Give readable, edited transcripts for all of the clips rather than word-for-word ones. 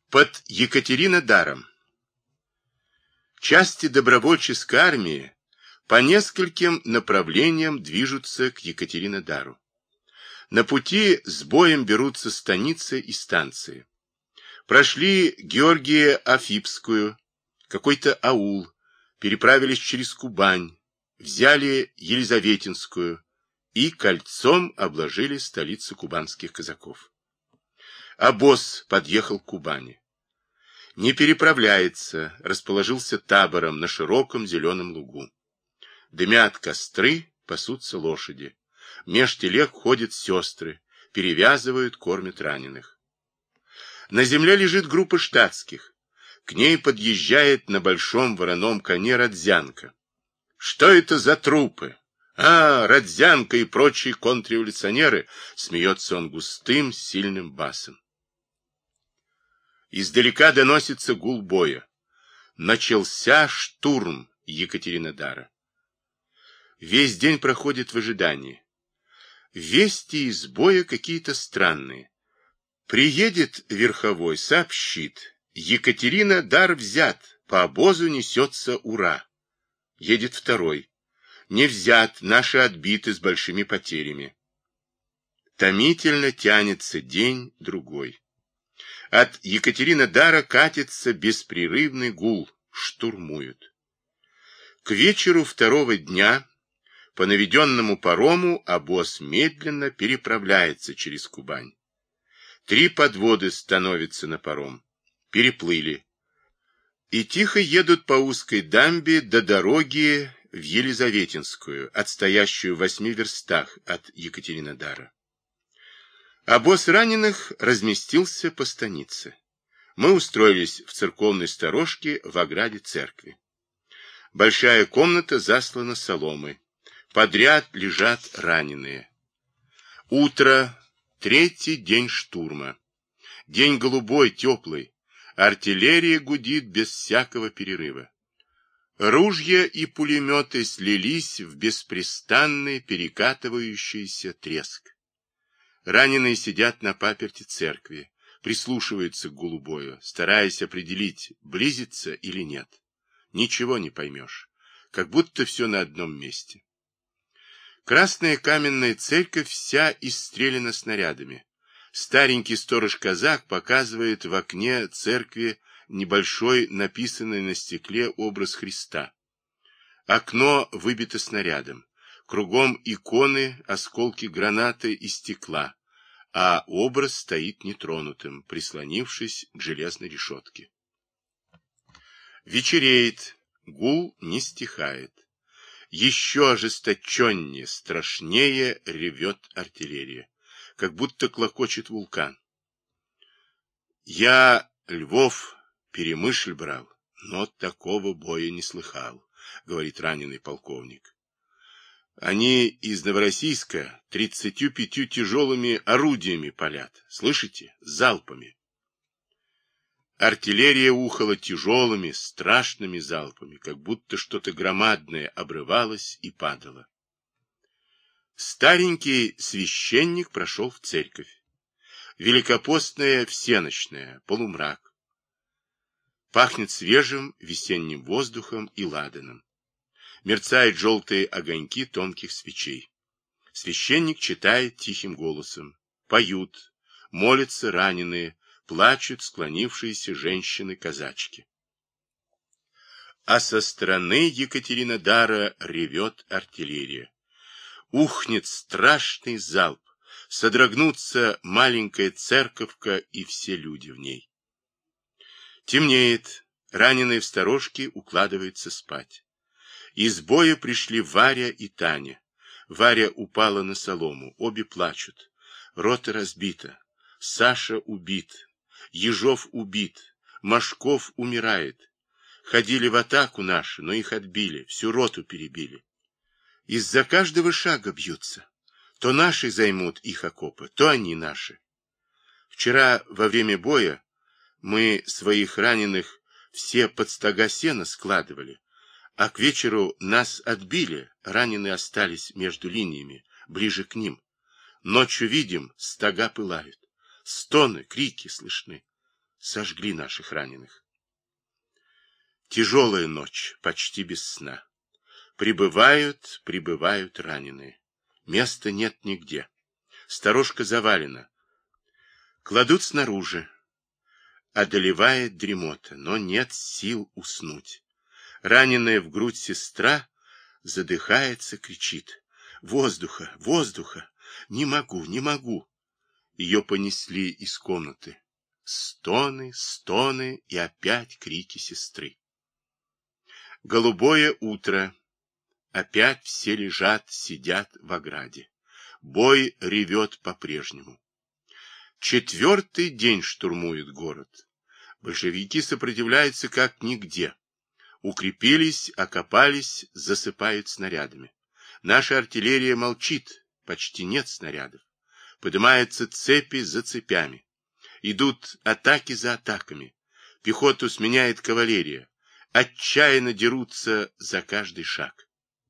Под Екатеринодаром. Части добровольческой армии по нескольким направлениям движутся к Екатеринодару. На пути с боем берутся станицы и станции. Прошли Георгия Афипскую, какой-то аул, переправились через Кубань, взяли Елизаветинскую и кольцом обложили столицу кубанских казаков. Обоз подъехал к Кубани. Не переправляется, расположился табором на широком зеленом лугу. Дымят костры, пасутся лошади. Меж телег ходят сестры, перевязывают, кормят раненых. На земле лежит группа штатских. К ней подъезжает на большом вороном коне Родзянко. Что это за трупы? А, Родзянко и прочие контрреволюционеры, смеется он густым, сильным басом. Издалека доносится гул боя. Начался штурм Екатеринодара. Весь день проходит в ожидании. Вести из боя какие-то странные. Приедет верховой, сообщит: Екатеринодар взят, по обозу несется ура. Едет второй: не взят, наши отбиты с большими потерями. Томительно тянется день-другой. От Екатеринодара катится беспрерывный гул, штурмуют. К вечеру второго дня по наведенному парому обоз медленно переправляется через Кубань. 3 подводы становятся на паром. Переплыли. И тихо едут по узкой дамбе до дороги в Елизаветинскую, отстоящую в 8 верстах от Екатеринодара. Обоз раненых разместился по станице. Мы устроились в церковной сторожке в ограде церкви. Большая комната заслана соломой. Подряд лежат раненые. Утро, 3-й день штурма. День голубой, теплый. Артиллерия гудит без всякого перерыва. Ружья и пулеметы слились в беспрестанный перекатывающийся треск. Раненые сидят на паперти церкви, прислушиваются к гулу боя, стараясь определить, близится или нет. Ничего не поймешь, как будто все на одном месте. Красная каменная церковь вся исстреляна снарядами. Старенький сторож-казак показывает в окне церкви небольшой написанный на стекле образ Христа. Окно выбито снарядом. Кругом иконы, осколки гранаты и стекла, а образ стоит нетронутым, прислонившись к железной решетке. Вечереет, гул не стихает. Еще ожесточеннее, страшнее ревет артиллерия, как будто клокочет вулкан. Я Львов, Перемышль брал, но такого боя не слыхал, говорит раненый полковник. Они из Новороссийска 35 тяжелыми орудиями палят. Слышите? Залпами. Артиллерия ухала тяжелыми, страшными залпами, как будто что-то громадное обрывалось и падало. Старенький священник прошел в церковь. Великопостная всенощная, полумрак. Пахнет свежим весенним воздухом и ладаном. Мерцают желтые огоньки тонких свечей. Священник читает тихим голосом. Поют, молятся раненые, плачут склонившиеся женщины-казачки. А со стороны Екатеринодара ревет артиллерия. Ухнет страшный залп, содрогнутся маленькая церковка и все люди в ней. Темнеет, раненые в сторожке укладываются спать. Из боя пришли Варя и Таня. Варя упала на солому, обе плачут. Рота разбита, Саша убит, Ежов убит, Машков умирает. Ходили в атаку наши, но их отбили, всю роту перебили. Из-за каждого шага бьются. То наши займут их окопы, то они наши. Вчера во время боя мы своих раненых все под стога сена складывали. А к вечеру нас отбили, раненые остались между линиями, ближе к ним. Ночью видим, стога пылают. Стоны, крики слышны. сожгли наших раненых. Тяжелая ночь, почти без сна. Прибывают раненые. Места нет нигде. Сторожка завалена. Кладут снаружи. Одолевает дремота, но нет сил уснуть. Раненая в грудь сестра задыхается, кричит: «Воздуха! Воздуха! Не могу, не могу!» Ее понесли из комнаты. Стоны, стоны и опять крики сестры. Голубое утро. Опять все лежат, сидят в ограде. Бой ревет по-прежнему. 4-й день штурмуют город. Большевики сопротивляются как нигде. Укрепились, окопались, засыпают снарядами. Наша артиллерия молчит, почти нет снарядов. Поднимаются цепи за цепями. Идут атаки за атаками. Пехоту сменяет кавалерия. Отчаянно дерутся за каждый шаг.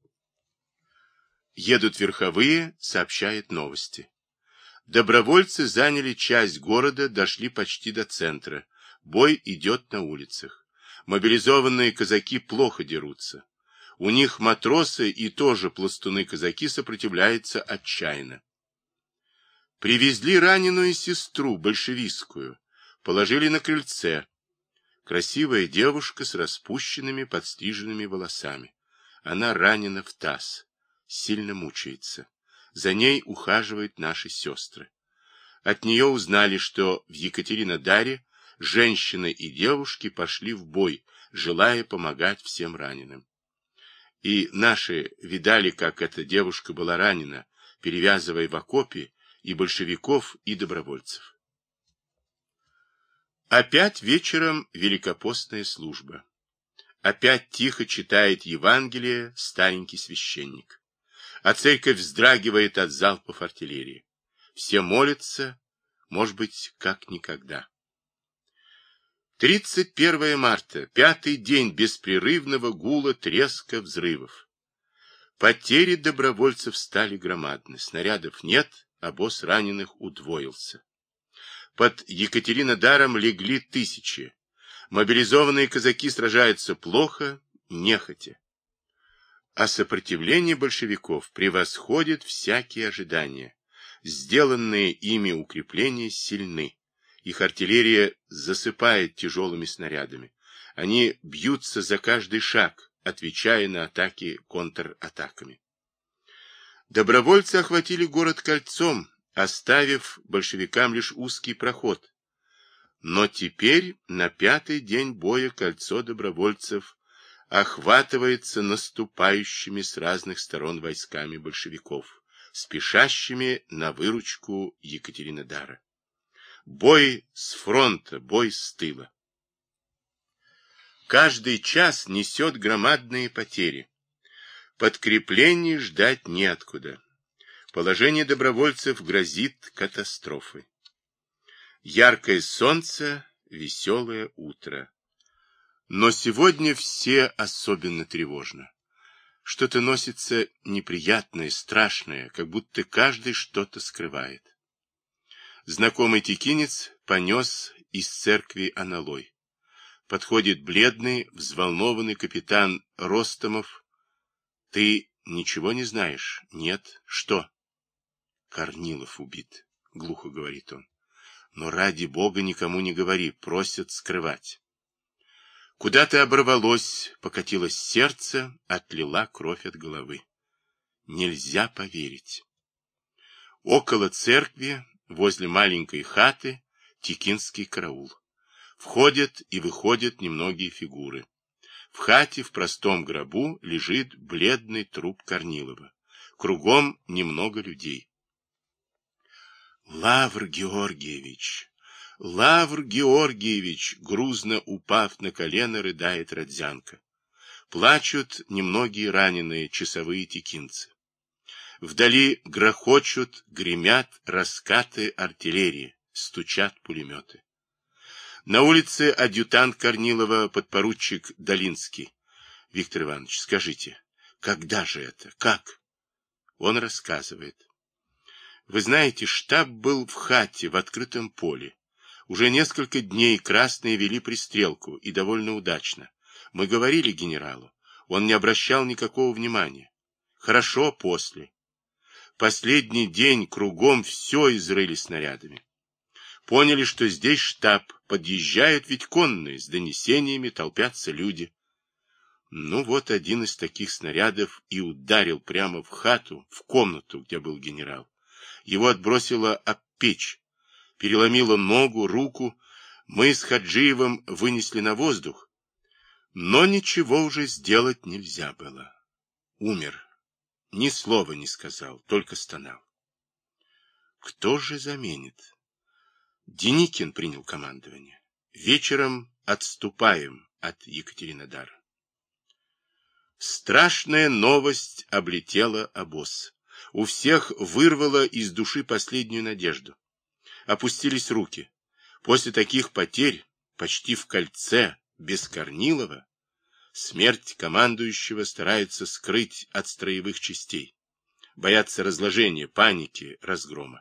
Едут верховые, сообщают новости. Добровольцы заняли часть города, дошли почти до центра. Бой идет на улицах. Мобилизованные казаки плохо дерутся. У них матросы и тоже пластуны-казаки сопротивляются отчаянно. Привезли раненую сестру, большевистскую. Положили на крыльце. Красивая девушка с распущенными, подстриженными волосами. Она ранена в таз. Сильно мучается. За ней ухаживают наши сестры. От нее узнали, что в Екатеринодаре женщины и девушки пошли в бой, желая помогать всем раненым. И наши видали, как эта девушка была ранена, перевязывая в окопе и большевиков, и добровольцев. Опять вечером великопостная служба. Опять тихо читает Евангелие старенький священник. А церковь вздрагивает от залпов артиллерии. Все молятся, может быть, как никогда. 31 марта, 5-й день беспрерывного гула, треска, взрывов. Потери добровольцев стали громадны. Снарядов нет, обоз раненых удвоился. Под Екатеринодаром легли тысячи. Мобилизованные казаки сражаются плохо, нехотя. А сопротивление большевиков превосходит всякие ожидания. Сделанные ими укрепления сильны. Их артиллерия засыпает тяжелыми снарядами. Они бьются за каждый шаг, отвечая на атаки контратаками. Добровольцы охватили город кольцом, оставив большевикам лишь узкий проход. Но теперь, на 5-й день боя, кольцо добровольцев охватывается наступающими с разных сторон войсками большевиков, спешащими на выручку Екатеринодара. Бой с фронта, бой с тыла. Каждый час несет громадные потери. Подкреплений ждать неоткуда. Положение добровольцев грозит катастрофой. Яркое солнце, веселое утро. Но сегодня все особенно тревожно. Что-то носится неприятное, страшное, как будто каждый что-то скрывает. Знакомый текинец понес из церкви аналой. Подходит бледный, взволнованный капитан Ростомов. — Ты ничего не знаешь? — Нет. — Что? — Корнилов убит, — глухо говорит он. — Но ради бога никому не говори, просят скрывать. Куда-то оборвалось, покатилось сердце, отлила кровь от головы. Нельзя поверить. Около церкви, возле маленькой хаты, текинский караул. Входят и выходят немногие фигуры. В хате в простом гробу лежит бледный труп Корнилова. Кругом немного людей. Лавр Георгиевич! Лавр Георгиевич! Грузно упав на колено, рыдает Родзянко. Плачут немногие раненые часовые текинцы. Вдали грохочут, гремят раскаты артиллерии, стучат пулеметы. На улице адъютант Корнилова, подпоручик Долинский. — Виктор Иванович, скажите, когда же это? Как? Он рассказывает. Вы знаете, штаб был в хате, в открытом поле. Уже несколько дней красные вели пристрелку, и довольно удачно. Мы говорили генералу. Он не обращал никакого внимания. Хорошо после. Последний день кругом все изрыли снарядами. Поняли, что здесь штаб, подъезжают ведь конные, с донесениями толпятся люди. Ну вот один из таких снарядов и ударил прямо в хату, в комнату, где был генерал. Его отбросило об печь, переломило ногу, руку. Мы с Хаджиевым вынесли на воздух, но ничего уже сделать нельзя было. Умер. Ни слова не сказал, только стонал. Кто же заменит? Деникин принял командование. Вечером отступаем от Екатеринодара. Страшная новость облетела обоз. У всех вырвала из души последнюю надежду. Опустились руки. После таких потерь, почти в кольце, без Корнилова, смерть командующего стараются скрыть от строевых частей. Боятся разложения, паники, разгрома.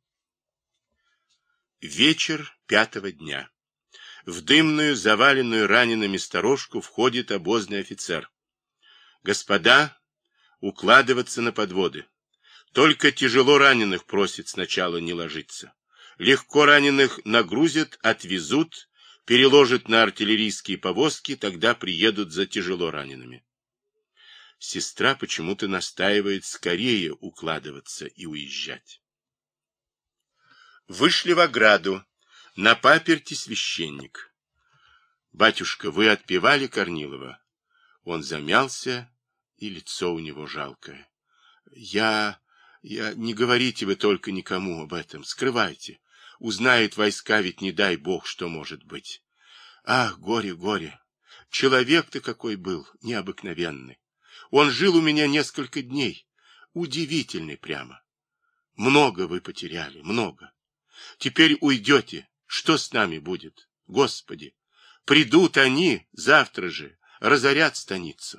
Вечер 5-го дня. В дымную, заваленную ранеными сторожку входит обозный офицер. Господа, укладываться на подводы. Только тяжело раненых просит сначала не ложиться. Легко раненых нагрузят, отвезут, переложат на артиллерийские повозки, тогда приедут за тяжело ранеными. Сестра почему-то настаивает скорее укладываться и уезжать. Вышли в ограду. На паперти священник. Батюшка, вы отпевали Корнилова? Он замялся, и лицо у него жалкое. Я... Не говорите вы только никому об этом, скрывайте. Узнают войска, ведь не дай бог, что может быть. Ах, горе, горе. Человек-то какой был, необыкновенный. Он жил у меня несколько дней. Удивительный прямо. Много вы потеряли, много. Теперь уйдете. Что с нами будет? Господи, придут они завтра же, разорят станицу.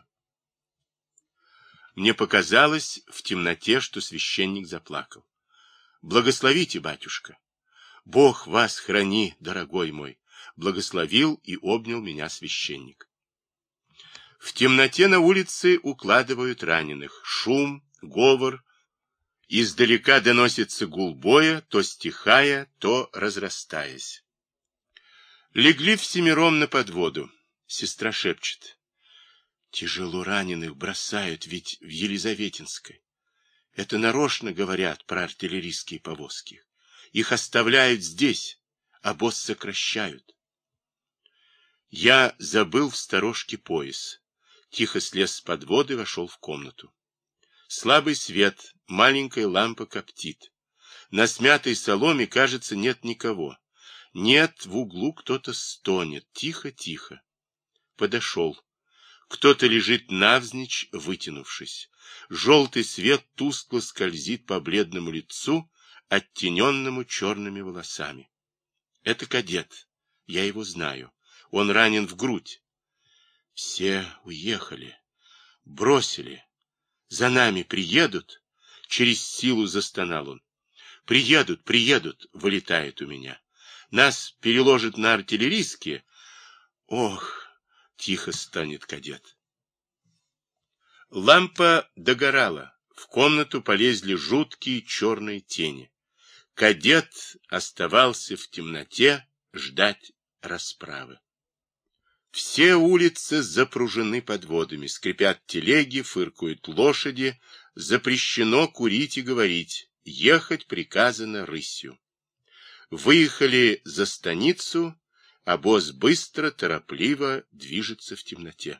Мне показалось в темноте, что священник заплакал. Благословите, батюшка. Бог вас храни, дорогой мой. Благословил и обнял меня священник. В темноте на улице укладывают раненых. Шум, говор. Издалека доносится гул боя, то стихая, то разрастаясь. Легли всемиром на подводу. Сестра шепчет. Тяжело раненых бросают ведь в Елизаветинской. Это нарочно говорят про артиллерийские повозки. Их оставляют здесь, а обоз сокращают. Я забыл в сторожке пояс. Тихо слез с подводы, вошел в комнату. Слабый свет, маленькая лампа коптит. На смятой соломе, кажется, нет никого. Нет, в углу кто-то стонет. Тихо-тихо. Подошел. Кто-то лежит навзничь, вытянувшись. Желтый свет тускло скользит по бледному лицу, оттененному черными волосами. Это кадет. Я его знаю. Он ранен в грудь. Все уехали. Бросили. За нами приедут. Через силу застонал он. Приедут, приедут, вылетает у меня. Нас переложат на артиллерийские. Ох! Тихо станет кадет. Лампа догорала. В комнату полезли жуткие черные тени. Кадет оставался в темноте ждать расправы. Все улицы запружены подводами. Скрипят телеги, фыркают лошади. Запрещено курить и говорить. Ехать приказано рысью. Выехали за станицу. Обоз быстро, торопливо движется в темноте.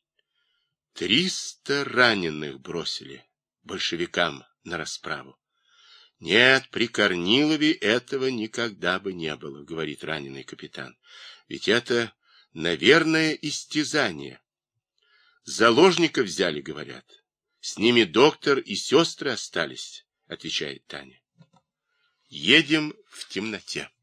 300 раненых бросили большевикам на расправу. Нет, при Корнилове этого никогда бы не было, говорит раненый капитан. Ведь это, наверное, истязание. Заложников взяли, говорят. С ними доктор и сестры остались, отвечает Таня. Едем в темноте.